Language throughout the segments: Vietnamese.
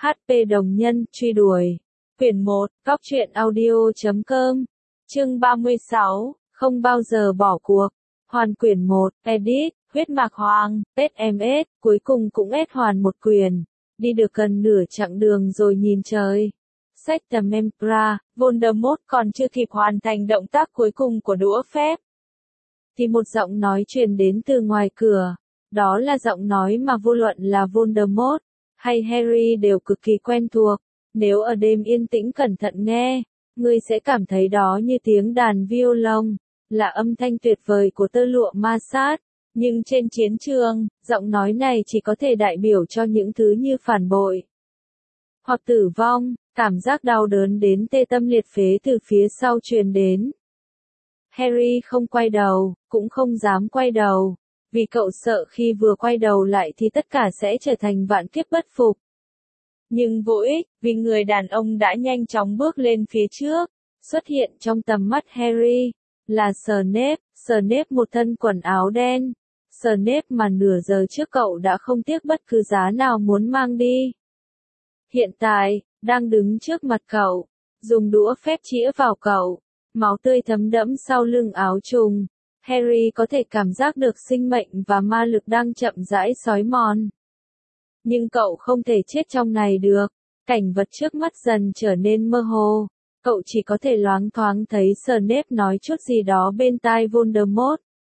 HP đồng nhân, truy đuổi. Quyển 1, Góc truyện audio.com. Chương 36, không bao giờ bỏ cuộc. Hoàn quyển 1, edit, huyết mạc hoàng, SMS, cuối cùng cũng ết hoàn một quyển. Đi được gần nửa chặng đường rồi nhìn trời. Sách tầm Empra, Voldemort còn chưa kịp hoàn thành động tác cuối cùng của đũa phép. Thì một giọng nói truyền đến từ ngoài cửa. Đó là giọng nói mà vô luận là Voldemort hay Harry đều cực kỳ quen thuộc. Nếu ở đêm yên tĩnh cẩn thận nghe, ngươi sẽ cảm thấy đó như tiếng đàn violon, là âm thanh tuyệt vời của tơ lụa ma sát. Nhưng trên chiến trường, giọng nói này chỉ có thể đại biểu cho những thứ như phản bội hoặc tử vong. Cảm giác đau đớn đến tê tâm liệt phế từ phía sau truyền đến. Harry không quay đầu, cũng không dám quay đầu, vì cậu sợ khi vừa quay đầu lại thì tất cả sẽ trở thành vạn kiếp bất phục. Nhưng vô ích, vì người đàn ông đã nhanh chóng bước lên phía trước, xuất hiện trong tầm mắt Harry, là Snape. Snape một thân quần áo đen. Snape mà nửa giờ trước cậu đã không tiếc bất cứ giá nào muốn mang đi. Hiện tại, đang đứng trước mặt cậu, dùng đũa phép chĩa vào cậu, máu tươi thấm đẫm sau lưng áo trùng. Harry có thể cảm giác được sinh mệnh và ma lực đang chậm rãi xói mòn. Nhưng cậu không thể chết trong này được. Cảnh vật trước mắt dần trở nên mơ hồ. Cậu chỉ có thể loáng thoáng thấy Snape nói chút gì đó bên tai Voldemort.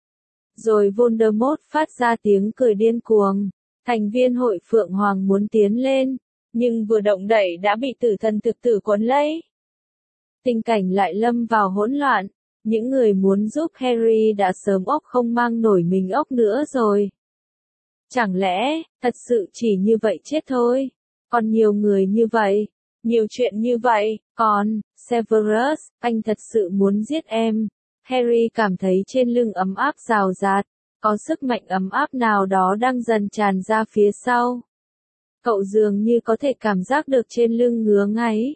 Rồi Voldemort phát ra tiếng cười điên cuồng. Thành viên hội Phượng Hoàng muốn tiến lên, nhưng vừa động đẩy đã bị tử thần thực tử cuốn lấy. Tình cảnh lại lâm vào hỗn loạn. Những người muốn giúp Harry đã sớm ốc không mang nổi mình ốc nữa rồi. Chẳng lẽ, thật sự chỉ như vậy chết thôi? Còn nhiều người như vậy, nhiều chuyện như vậy, còn, Severus, anh thật sự muốn giết em. Harry cảm thấy trên lưng ấm áp rào rạt, có sức mạnh ấm áp nào đó đang dần tràn ra phía sau. Cậu dường như có thể cảm giác được trên lưng ngứa ngáy.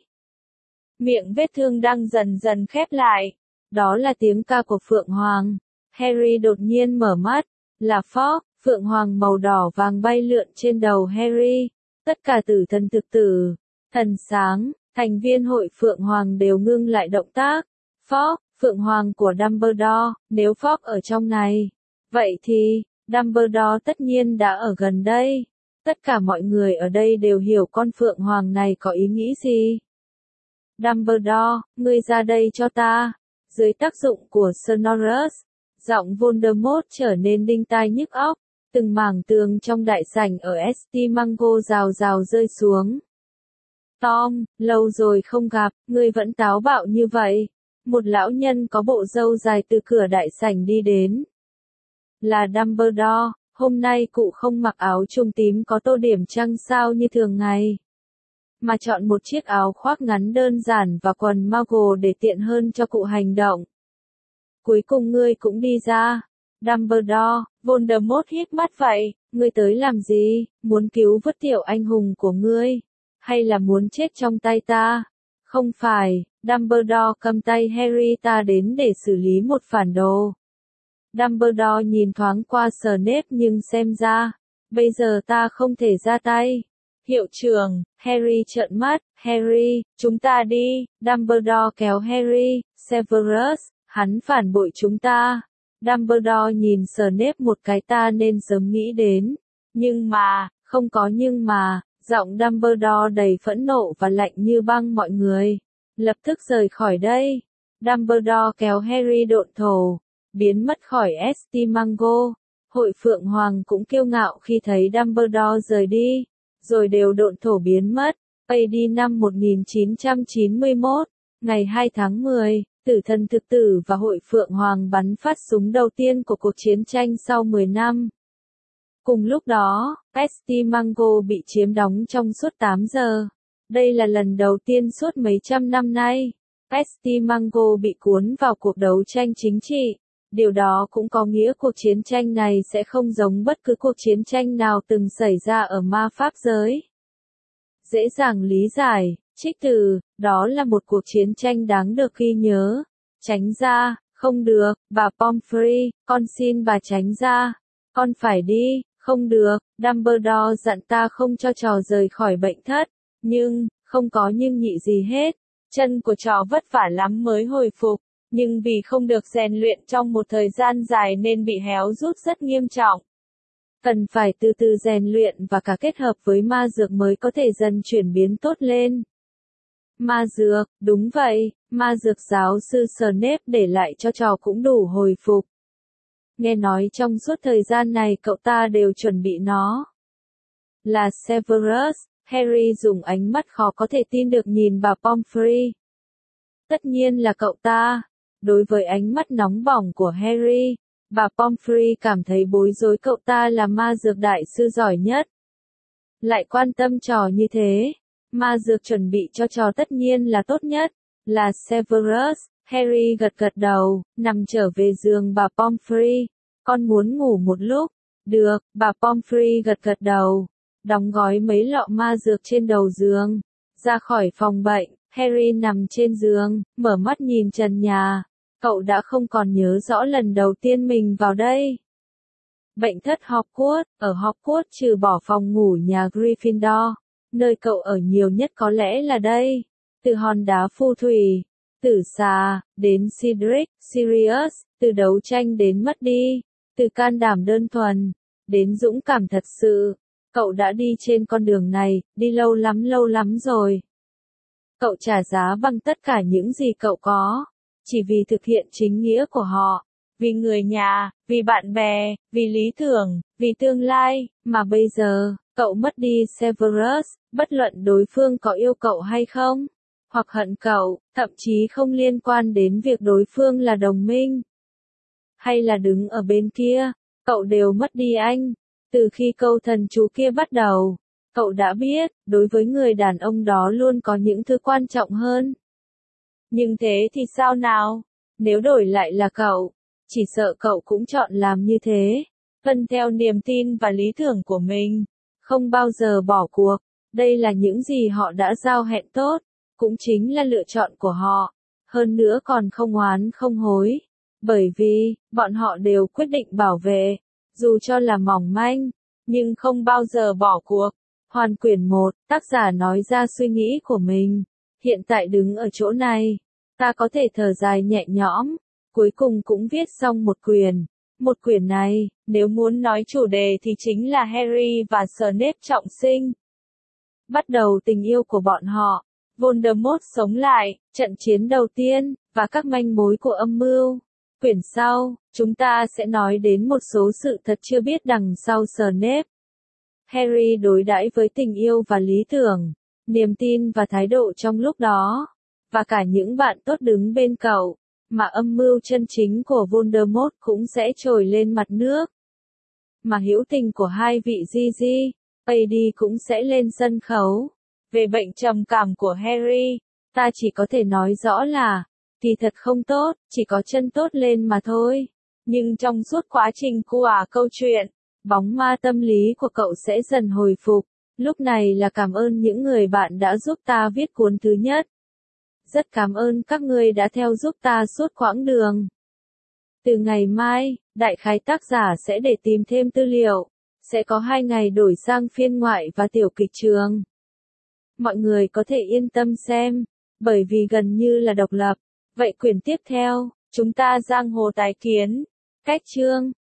Miệng vết thương đang dần dần khép lại. Đó là tiếng ca của Phượng Hoàng. Harry đột nhiên mở mắt, là Fogg. Phượng Hoàng màu đỏ vàng bay lượn trên đầu Harry. Tất cả tử thần thực tử, thần sáng, thành viên hội Phượng Hoàng đều ngưng lại động tác. Fogg, Phượng Hoàng của Dumbledore, nếu Fogg ở trong này, vậy thì, Dumbledore tất nhiên đã ở gần đây. Tất cả mọi người ở đây đều hiểu con Phượng Hoàng này có ý nghĩ gì. Dumbledore, ngươi ra đây cho ta. Dưới tác dụng của Sonorous, giọng Voldemort trở nên đinh tai nhức óc. Từng mảng tường trong đại sảnh ở St. Mungo rào rào rơi xuống. Tom, lâu rồi không gặp, ngươi vẫn táo bạo như vậy. Một lão nhân có bộ râu dài từ cửa đại sảnh đi đến. Là Dumbledore, hôm nay cụ không mặc áo trùng tím có tô điểm trăng sao như thường ngày, mà chọn một chiếc áo khoác ngắn đơn giản và quần Muggle để tiện hơn cho cụ hành động. Cuối cùng ngươi cũng đi ra. Dumbledore, Voldemort hít mắt vậy, ngươi tới làm gì, muốn cứu vớt tiểu anh hùng của ngươi, hay là muốn chết trong tay ta? Không phải, Dumbledore cầm tay Harry, ta đến để xử lý một phản đồ. Dumbledore nhìn thoáng qua Snape nhưng xem ra, bây giờ ta không thể ra tay. Hiệu trưởng, Harry trợn mắt, Harry, chúng ta đi. Dumbledore kéo Harry. Severus, hắn phản bội chúng ta. Dumbledore nhìn Snape một cái, ta nên sớm nghĩ đến. Nhưng mà, không có nhưng mà, giọng Dumbledore đầy phẫn nộ và lạnh như băng. Mọi người, lập tức rời khỏi đây. Dumbledore kéo Harry độn thổ, biến mất khỏi St. Mungo. Hội Phượng Hoàng cũng kiêu ngạo khi thấy Dumbledore rời đi, rồi đều độn thổ biến mất. AD năm 1991, ngày 2 tháng 10. Tử thần thực tử và hội Phượng Hoàng bắn phát súng đầu tiên của cuộc chiến tranh sau 10 năm. Cùng lúc đó, St. Mungo bị chiếm đóng trong suốt 8 giờ. Đây là lần đầu tiên suốt mấy trăm năm nay, St. Mungo bị cuốn vào cuộc đấu tranh chính trị. Điều đó cũng có nghĩa cuộc chiến tranh này sẽ không giống bất cứ cuộc chiến tranh nào từng xảy ra ở ma pháp giới. Dễ dàng lý giải. Trích từ, đó là một cuộc chiến tranh đáng được ghi nhớ. Tránh ra, không được, bà Pomfrey, con xin bà tránh ra. Con phải đi, không được, Dumbledore dặn ta không cho trò rời khỏi bệnh thất. Nhưng, không có nhưng nhị gì hết. Chân của trò vất vả lắm mới hồi phục, nhưng vì không được rèn luyện trong một thời gian dài nên bị héo rút rất nghiêm trọng. Cần phải từ từ rèn luyện và cả kết hợp với ma dược mới có thể dần chuyển biến tốt lên. Ma dược, đúng vậy, ma dược giáo sư Snape để lại cho trò cũng đủ hồi phục. Nghe nói trong suốt thời gian này cậu ta đều chuẩn bị nó. Là Severus, Harry dùng ánh mắt khó có thể tin được nhìn bà Pomfrey. Tất nhiên là cậu ta. Đối với ánh mắt nóng bỏng của Harry, bà Pomfrey cảm thấy bối rối, cậu ta là ma dược đại sư giỏi nhất. Lại quan tâm trò như thế. Ma dược chuẩn bị cho trò tất nhiên là tốt nhất. Là Severus, Harry gật gật đầu, nằm trở về giường bà Pomfrey. Con muốn ngủ một lúc. Được, bà Pomfrey gật gật đầu. Đóng gói mấy lọ ma dược trên đầu giường. Ra khỏi phòng bệnh, Harry nằm trên giường, mở mắt nhìn trần nhà. Cậu đã không còn nhớ rõ lần đầu tiên mình vào đây. Bệnh thất Hogwarts, ở Hogwarts trừ bỏ phòng ngủ nhà Gryffindor, nơi cậu ở nhiều nhất có lẽ là đây. Từ hòn đá phù thủy, tử xà, đến Cedric, Sirius, từ đấu tranh đến mất đi, từ can đảm đơn thuần, đến dũng cảm thật sự. Cậu đã đi trên con đường này, đi lâu lắm rồi. Cậu trả giá bằng tất cả những gì cậu có, chỉ vì thực hiện chính nghĩa của họ, vì người nhà, vì bạn bè, vì lý tưởng, vì tương lai, mà bây giờ, cậu mất đi Severus, bất luận đối phương có yêu cậu hay không, hoặc hận cậu, thậm chí không liên quan đến việc đối phương là đồng minh, hay là đứng ở bên kia, cậu đều mất đi anh. Từ khi câu thần chú kia bắt đầu, cậu đã biết, đối với người đàn ông đó luôn có những thứ quan trọng hơn. Nhưng thế thì sao nào? Nếu đổi lại là cậu, chỉ sợ cậu cũng chọn làm như thế. Tuân theo niềm tin và lý tưởng của mình. Không bao giờ bỏ cuộc. Đây là những gì họ đã giao hẹn tốt. Cũng chính là lựa chọn của họ. Hơn nữa còn không oán không hối. Bởi vì, bọn họ đều quyết định bảo vệ. Dù cho là mỏng manh, nhưng không bao giờ bỏ cuộc. Hoàn quyển 1, tác giả nói ra suy nghĩ của mình. Hiện tại đứng ở chỗ này, ta có thể thở dài nhẹ nhõm. Cuối cùng cũng viết xong một quyển. Một quyển này, nếu muốn nói chủ đề thì chính là Harry và Snape trọng sinh. Bắt đầu tình yêu của bọn họ. Voldemort sống lại, trận chiến đầu tiên, và các manh mối của âm mưu. Quyển sau, chúng ta sẽ nói đến một số sự thật chưa biết đằng sau Snape. Harry đối đãi với tình yêu và lý tưởng, niềm tin và thái độ trong lúc đó, và cả những bạn tốt đứng bên cậu, mà âm mưu chân chính của Voldemort cũng sẽ trồi lên mặt nước. Mà hữu tình của hai vị Gigi, AD cũng sẽ lên sân khấu. Về bệnh trầm cảm của Harry, ta chỉ có thể nói rõ là, kỳ thật không tốt, chỉ có chân tốt lên mà thôi. Nhưng trong suốt quá trình của câu chuyện, bóng ma tâm lý của cậu sẽ dần hồi phục. Lúc này là cảm ơn những người bạn đã giúp ta viết cuốn thứ nhất. Rất cảm ơn các ngươi đã theo giúp ta suốt quãng đường. Từ ngày mai, đại khái tác giả sẽ để tìm thêm tư liệu. Sẽ có 2 ngày đổi sang phiên ngoại và tiểu kịch trường. Mọi người có thể yên tâm xem, bởi vì gần như là độc lập. Vậy quyển tiếp theo, chúng ta giang hồ tái kiến. Cách chương